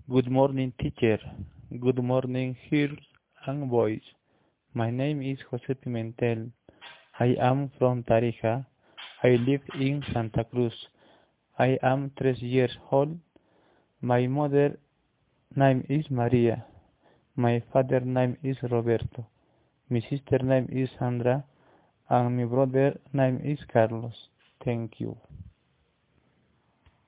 Good morning, teacher. Good morning, girls and boys. My name is Jose Pimentel. I am from Tarija. I live in Santa Cruz. I am 3 years old. My mother name is Maria. My father name is Roberto. My sister name is Sandra. And my brother name is Carlos. Thank you.